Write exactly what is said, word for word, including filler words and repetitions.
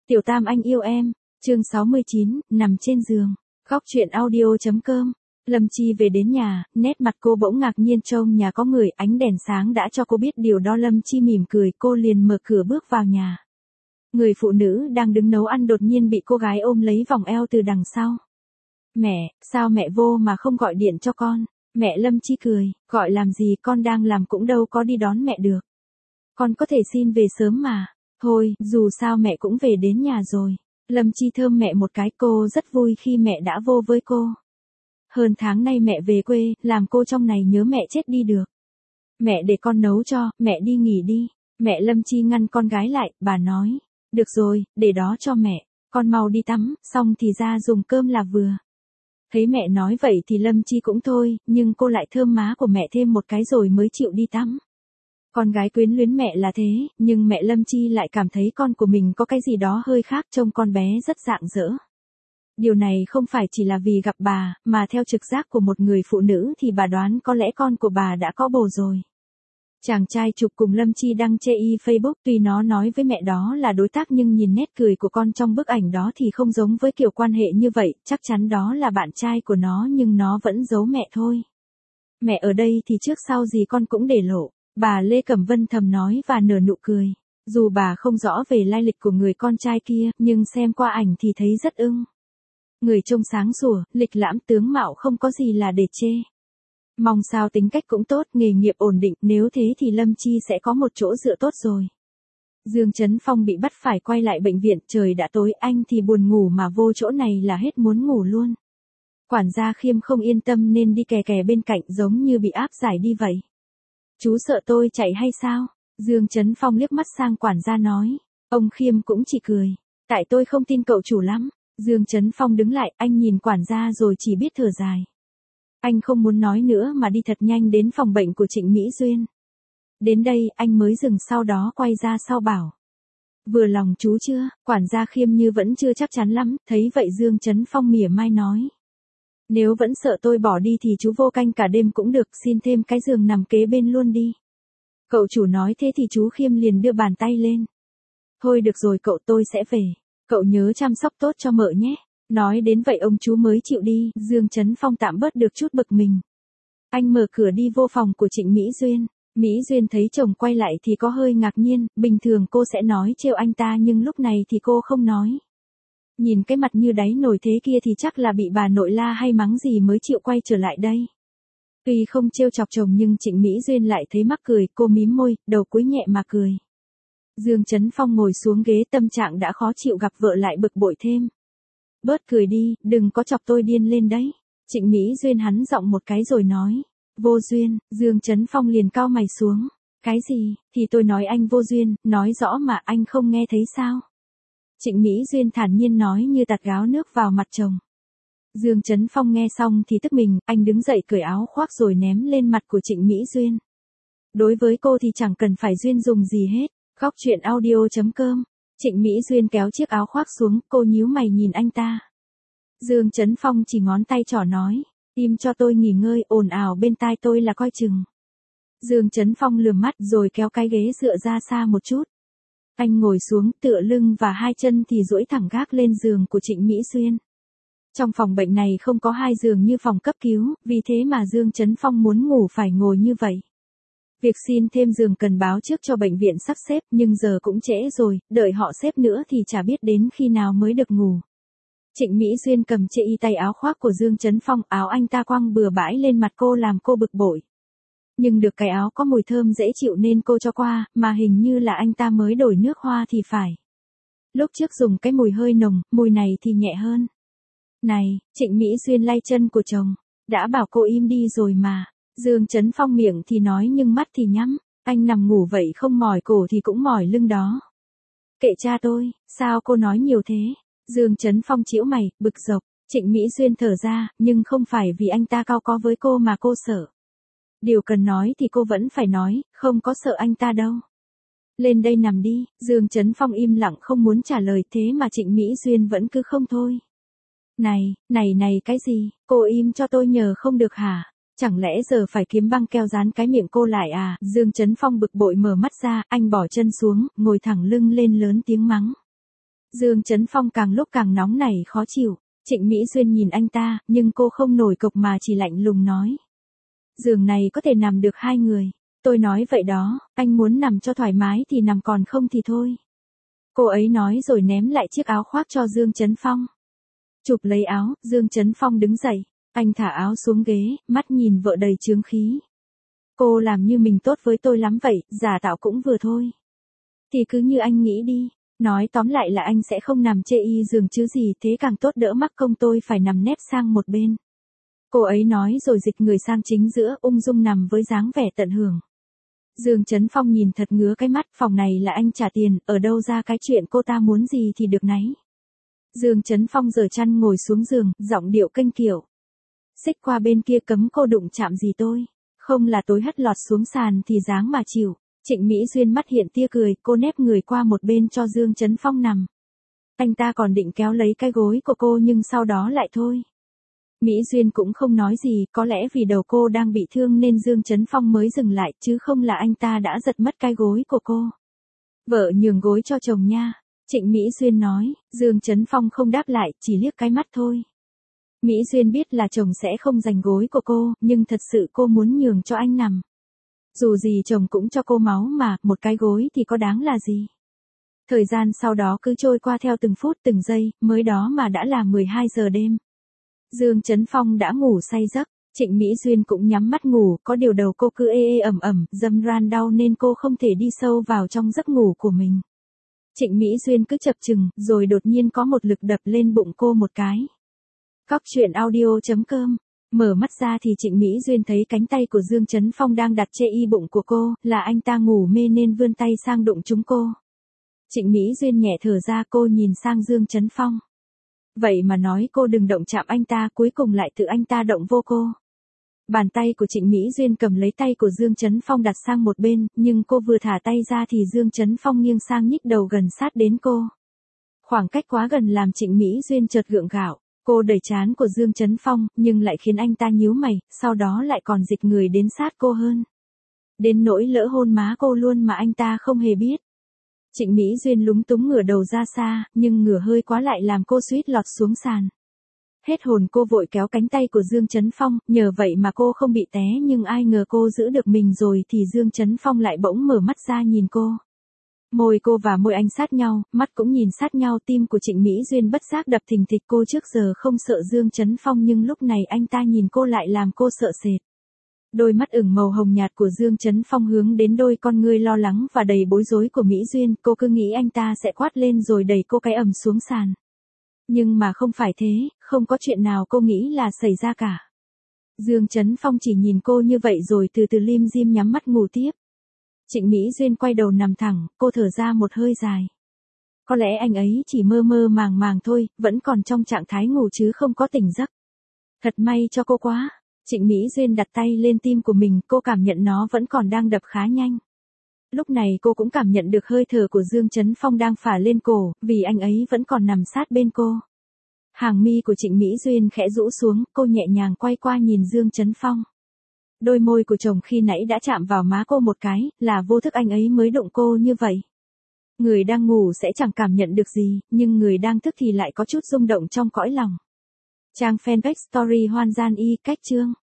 Tiểu Tam anh yêu em, chương sáu mươi chín, nằm trên giường, góc truyện audio.com. Lâm Chi về đến nhà, nét mặt cô bỗng ngạc nhiên trông nhà có người, ánh đèn sáng đã cho cô biết điều đó. Lâm Chi mỉm cười, cô liền mở cửa bước vào nhà. Người phụ nữ đang đứng nấu ăn đột nhiên bị cô gái ôm lấy vòng eo từ đằng sau. Mẹ, sao mẹ vô mà không gọi điện cho con? Mẹ Lâm Chi cười, gọi làm gì, con đang làm cũng đâu có đi đón mẹ được. Con có thể xin về sớm mà. Thôi, dù sao mẹ cũng về đến nhà rồi. Lâm Chi thơm mẹ một cái, cô rất vui khi mẹ đã vô với cô. Hơn tháng nay mẹ về quê, làm cô trong này nhớ mẹ chết đi được. Mẹ để con nấu cho, mẹ đi nghỉ đi. Mẹ Lâm Chi ngăn con gái lại, bà nói. Được rồi, để đó cho mẹ, con mau đi tắm, xong thì ra dùng cơm là vừa. Thấy mẹ nói vậy thì Lâm Chi cũng thôi, nhưng cô lại thơm má của mẹ thêm một cái rồi mới chịu đi tắm. Con gái quyến luyến mẹ là thế, nhưng mẹ Lâm Chi lại cảm thấy con của mình có cái gì đó hơi khác, trông con bé rất rạng rỡ. Điều này không phải chỉ là vì gặp bà, mà theo trực giác của một người phụ nữ thì bà đoán có lẽ con của bà đã có bầu rồi. Chàng trai chụp cùng Lâm Chi đăng chê y Facebook, tuy nó nói với mẹ đó là đối tác nhưng nhìn nét cười của con trong bức ảnh đó thì không giống với kiểu quan hệ như vậy, chắc chắn đó là bạn trai của nó nhưng nó vẫn giấu mẹ thôi. Mẹ ở đây thì trước sau gì con cũng để lộ, bà Lê Cẩm Vân thầm nói và nở nụ cười. Dù bà không rõ về lai lịch của người con trai kia, nhưng xem qua ảnh thì thấy rất ưng. Người trông sáng sủa, lịch lãm, tướng mạo không có gì là để chê. Mong sao tính cách cũng tốt, nghề nghiệp ổn định, nếu thế thì Lâm Chi sẽ có một chỗ dựa tốt rồi. Dương Chấn Phong bị bắt phải quay lại bệnh viện, trời đã tối, anh thì buồn ngủ mà vô chỗ này là hết muốn ngủ luôn. Quản gia Khiêm không yên tâm nên đi kè kè bên cạnh giống như bị áp giải đi vậy. Chú sợ tôi chạy hay sao? Dương Chấn Phong liếc mắt sang quản gia nói. Ông Khiêm cũng chỉ cười. Tại tôi không tin cậu chủ lắm. Dương Chấn Phong đứng lại, anh nhìn quản gia rồi chỉ biết thở dài. Anh không muốn nói nữa mà đi thật nhanh đến phòng bệnh của Trịnh Mỹ Duyên. Đến đây, anh mới dừng, sau đó quay ra sau bảo. Vừa lòng chú chưa? Quản gia Khiêm như vẫn chưa chắc chắn lắm, thấy vậy Dương Chấn Phong mỉa mai nói. Nếu vẫn sợ tôi bỏ đi thì chú vô canh cả đêm cũng được, xin thêm cái giường nằm kế bên luôn đi. Cậu chủ nói thế thì chú Khiêm liền đưa bàn tay lên. Thôi được rồi cậu, tôi sẽ về. Cậu nhớ chăm sóc tốt cho mợ nhé. Nói đến vậy ông chú mới chịu đi, Dương Chấn Phong tạm bớt được chút bực mình. Anh mở cửa đi vô phòng của Trịnh Mỹ Duyên. Mỹ Duyên thấy chồng quay lại thì có hơi ngạc nhiên, bình thường cô sẽ nói trêu anh ta nhưng lúc này thì cô không nói. Nhìn cái mặt như đáy nồi thế kia thì chắc là bị bà nội la hay mắng gì mới chịu quay trở lại đây. Tuy không trêu chọc chồng nhưng Trịnh Mỹ Duyên lại thấy mắc cười, cô mím môi, đầu cúi nhẹ mà cười. Dương Chấn Phong ngồi xuống ghế, tâm trạng đã khó chịu gặp vợ lại bực bội thêm. Bớt cười đi, đừng có chọc tôi điên lên đấy. Trịnh Mỹ Duyên hắn giọng một cái rồi nói. Vô duyên, Dương Chấn Phong liền cau mày xuống. Cái gì, thì tôi nói anh vô duyên, nói rõ mà anh không nghe thấy sao? Trịnh Mỹ Duyên thản nhiên nói như tạt gáo nước vào mặt chồng. Dương Chấn Phong nghe xong thì tức mình, anh đứng dậy cởi áo khoác rồi ném lên mặt của Trịnh Mỹ Duyên. Đối với cô thì chẳng cần phải duyên dùng gì hết. Góc truyện audio.com. Trịnh Mỹ Duyên kéo chiếc áo khoác xuống, cô nhíu mày nhìn anh ta. Dương Chấn Phong chỉ ngón tay trỏ nói, im cho tôi nghỉ ngơi, ồn ào bên tai tôi là coi chừng. Dương Chấn Phong lườm mắt rồi kéo cái ghế dựa ra xa một chút. Anh ngồi xuống, tựa lưng và hai chân thì duỗi thẳng gác lên giường của Trịnh Mỹ Duyên. Trong phòng bệnh này không có hai giường như phòng cấp cứu, vì thế mà Dương Chấn Phong muốn ngủ phải ngồi như vậy. Việc xin thêm giường cần báo trước cho bệnh viện sắp xếp, nhưng giờ cũng trễ rồi, đợi họ xếp nữa thì chả biết đến khi nào mới được ngủ. Trịnh Mỹ Duyên cầm chệ y tay áo khoác của Dương Chấn Phong, áo anh ta quăng bừa bãi lên mặt cô làm cô bực bội. Nhưng được cái áo có mùi thơm dễ chịu nên cô cho qua, mà hình như là anh ta mới đổi nước hoa thì phải. Lúc trước dùng cái mùi hơi nồng, mùi này thì nhẹ hơn. Này, Trịnh Mỹ Duyên lay chân của chồng, đã bảo cô im đi rồi mà. Dương Chấn Phong miệng thì nói nhưng mắt thì nhắm, anh nằm ngủ vậy không mỏi cổ thì cũng mỏi lưng đó. Kệ cha tôi, sao cô nói nhiều thế? Dương Chấn Phong chĩu mày, bực dọc. Trịnh Mỹ Duyên thở ra, nhưng không phải vì anh ta cau có với cô mà cô sợ. Điều cần nói thì cô vẫn phải nói, không có sợ anh ta đâu. Lên đây nằm đi, Dương Chấn Phong im lặng không muốn trả lời, thế mà Trịnh Mỹ Duyên vẫn cứ không thôi. Này, này này cái gì, cô im cho tôi nhờ không được hả? Chẳng lẽ giờ phải kiếm băng keo dán cái miệng cô lại à? Dương Chấn Phong bực bội mở mắt ra, anh bỏ chân xuống, ngồi thẳng lưng lên lớn tiếng mắng. Dương Chấn Phong càng lúc càng nóng nảy khó chịu, Trịnh Mỹ Duyên nhìn anh ta, nhưng cô không nổi cộc mà chỉ lạnh lùng nói. Giường này có thể nằm được hai người. Tôi nói vậy đó, anh muốn nằm cho thoải mái thì nằm còn không thì thôi. Cô ấy nói rồi ném lại chiếc áo khoác cho Dương Chấn Phong. Chụp lấy áo, Dương Chấn Phong đứng dậy, anh thả áo xuống ghế, mắt nhìn vợ đầy chướng khí. Cô làm như mình tốt với tôi lắm vậy, giả tạo cũng vừa thôi. Thì cứ như anh nghĩ đi, nói tóm lại là anh sẽ không nằm chê y giường chứ gì, thế càng tốt đỡ mắc công tôi phải nằm nép sang một bên. Cô ấy nói rồi dịch người sang chính giữa, ung dung nằm với dáng vẻ tận hưởng. Dương Chấn Phong nhìn thật ngứa cái mắt, phòng này là anh trả tiền, ở đâu ra cái chuyện cô ta muốn gì thì được nấy. Dương Chấn Phong giở chăn ngồi xuống giường, giọng điệu kênh kiệu. Xích qua bên kia cấm cô đụng chạm gì tôi, không là tối hất lọt xuống sàn thì dáng mà chịu. Trịnh Mỹ Duyên mắt hiện tia cười, cô nép người qua một bên cho Dương Chấn Phong nằm. Anh ta còn định kéo lấy cái gối của cô nhưng sau đó lại thôi. Mỹ Duyên cũng không nói gì, có lẽ vì đầu cô đang bị thương nên Dương Chấn Phong mới dừng lại, chứ không là anh ta đã giật mất cái gối của cô. Vợ nhường gối cho chồng nha, Trịnh Mỹ Duyên nói. Dương Chấn Phong không đáp lại, chỉ liếc cái mắt thôi. Mỹ Duyên biết là chồng sẽ không giành gối của cô, nhưng thật sự cô muốn nhường cho anh nằm. Dù gì chồng cũng cho cô máu mà, một cái gối thì có đáng là gì. Thời gian sau đó cứ trôi qua theo từng phút từng giây, mới đó mà đã là mười hai giờ đêm. Dương Chấn Phong đã ngủ say giấc, Trịnh Mỹ Duyên cũng nhắm mắt ngủ, có điều đầu cô cứ ê ê ẩm ẩm, dâm ran đau nên cô không thể đi sâu vào trong giấc ngủ của mình. Trịnh Mỹ Duyên cứ chập chừng, rồi đột nhiên có một lực đập lên bụng cô một cái. Cóc truyện audio chấm com. Mở mắt ra thì Trịnh Mỹ Duyên thấy cánh tay của Dương Chấn Phong đang đặt che y bụng của cô, là anh ta ngủ mê nên vươn tay sang đụng trúng cô. Trịnh Mỹ Duyên nhẹ thở ra, cô nhìn sang Dương Chấn Phong. Vậy mà nói cô đừng động chạm anh ta, cuối cùng lại tự anh ta động vô cô. Bàn tay của Trịnh Mỹ Duyên cầm lấy tay của Dương Chấn Phong đặt sang một bên, nhưng cô vừa thả tay ra thì Dương Chấn Phong nghiêng sang nhích đầu gần sát đến cô. Khoảng cách quá gần làm Trịnh Mỹ Duyên chợt gượng gạo. Cô đẩy trán của Dương Chấn Phong, nhưng lại khiến anh ta nhíu mày, sau đó lại còn dịch người đến sát cô hơn. Đến nỗi lỡ hôn má cô luôn mà anh ta không hề biết. Trịnh Mỹ Duyên lúng túng ngửa đầu ra xa, nhưng ngửa hơi quá lại làm cô suýt lọt xuống sàn. Hết hồn cô vội kéo cánh tay của Dương Chấn Phong, nhờ vậy mà cô không bị té, nhưng ai ngờ cô giữ được mình rồi thì Dương Chấn Phong lại bỗng mở mắt ra nhìn cô. Môi cô và môi anh sát nhau, mắt cũng nhìn sát nhau, tim của Trịnh Mỹ Duyên bất giác đập thình thịch. Cô trước giờ không sợ Dương Chấn Phong nhưng lúc này anh ta nhìn cô lại làm cô sợ sệt. Đôi mắt ửng màu hồng nhạt của Dương Chấn Phong hướng đến đôi con ngươi lo lắng và đầy bối rối của Mỹ Duyên, cô cứ nghĩ anh ta sẽ quát lên rồi đẩy cô cái ầm xuống sàn. Nhưng mà không phải thế, không có chuyện nào cô nghĩ là xảy ra cả. Dương Chấn Phong chỉ nhìn cô như vậy rồi từ từ lim dim nhắm mắt ngủ tiếp. Trịnh Mỹ Duyên quay đầu nằm thẳng, cô thở ra một hơi dài. Có lẽ anh ấy chỉ mơ mơ màng màng thôi, vẫn còn trong trạng thái ngủ chứ không có tỉnh giấc. Thật may cho cô quá. Trịnh Mỹ Duyên đặt tay lên tim của mình, cô cảm nhận nó vẫn còn đang đập khá nhanh. Lúc này cô cũng cảm nhận được hơi thở của Dương Chấn Phong đang phả lên cổ, vì anh ấy vẫn còn nằm sát bên cô. Hàng mi của Trịnh Mỹ Duyên khẽ rũ xuống, cô nhẹ nhàng quay qua nhìn Dương Chấn Phong. Đôi môi của chồng khi nãy đã chạm vào má cô một cái, là vô thức anh ấy mới đụng cô như vậy. Người đang ngủ sẽ chẳng cảm nhận được gì, nhưng người đang thức thì lại có chút rung động trong cõi lòng. Trang fanpage Story Hoan Gian Y, cách chương.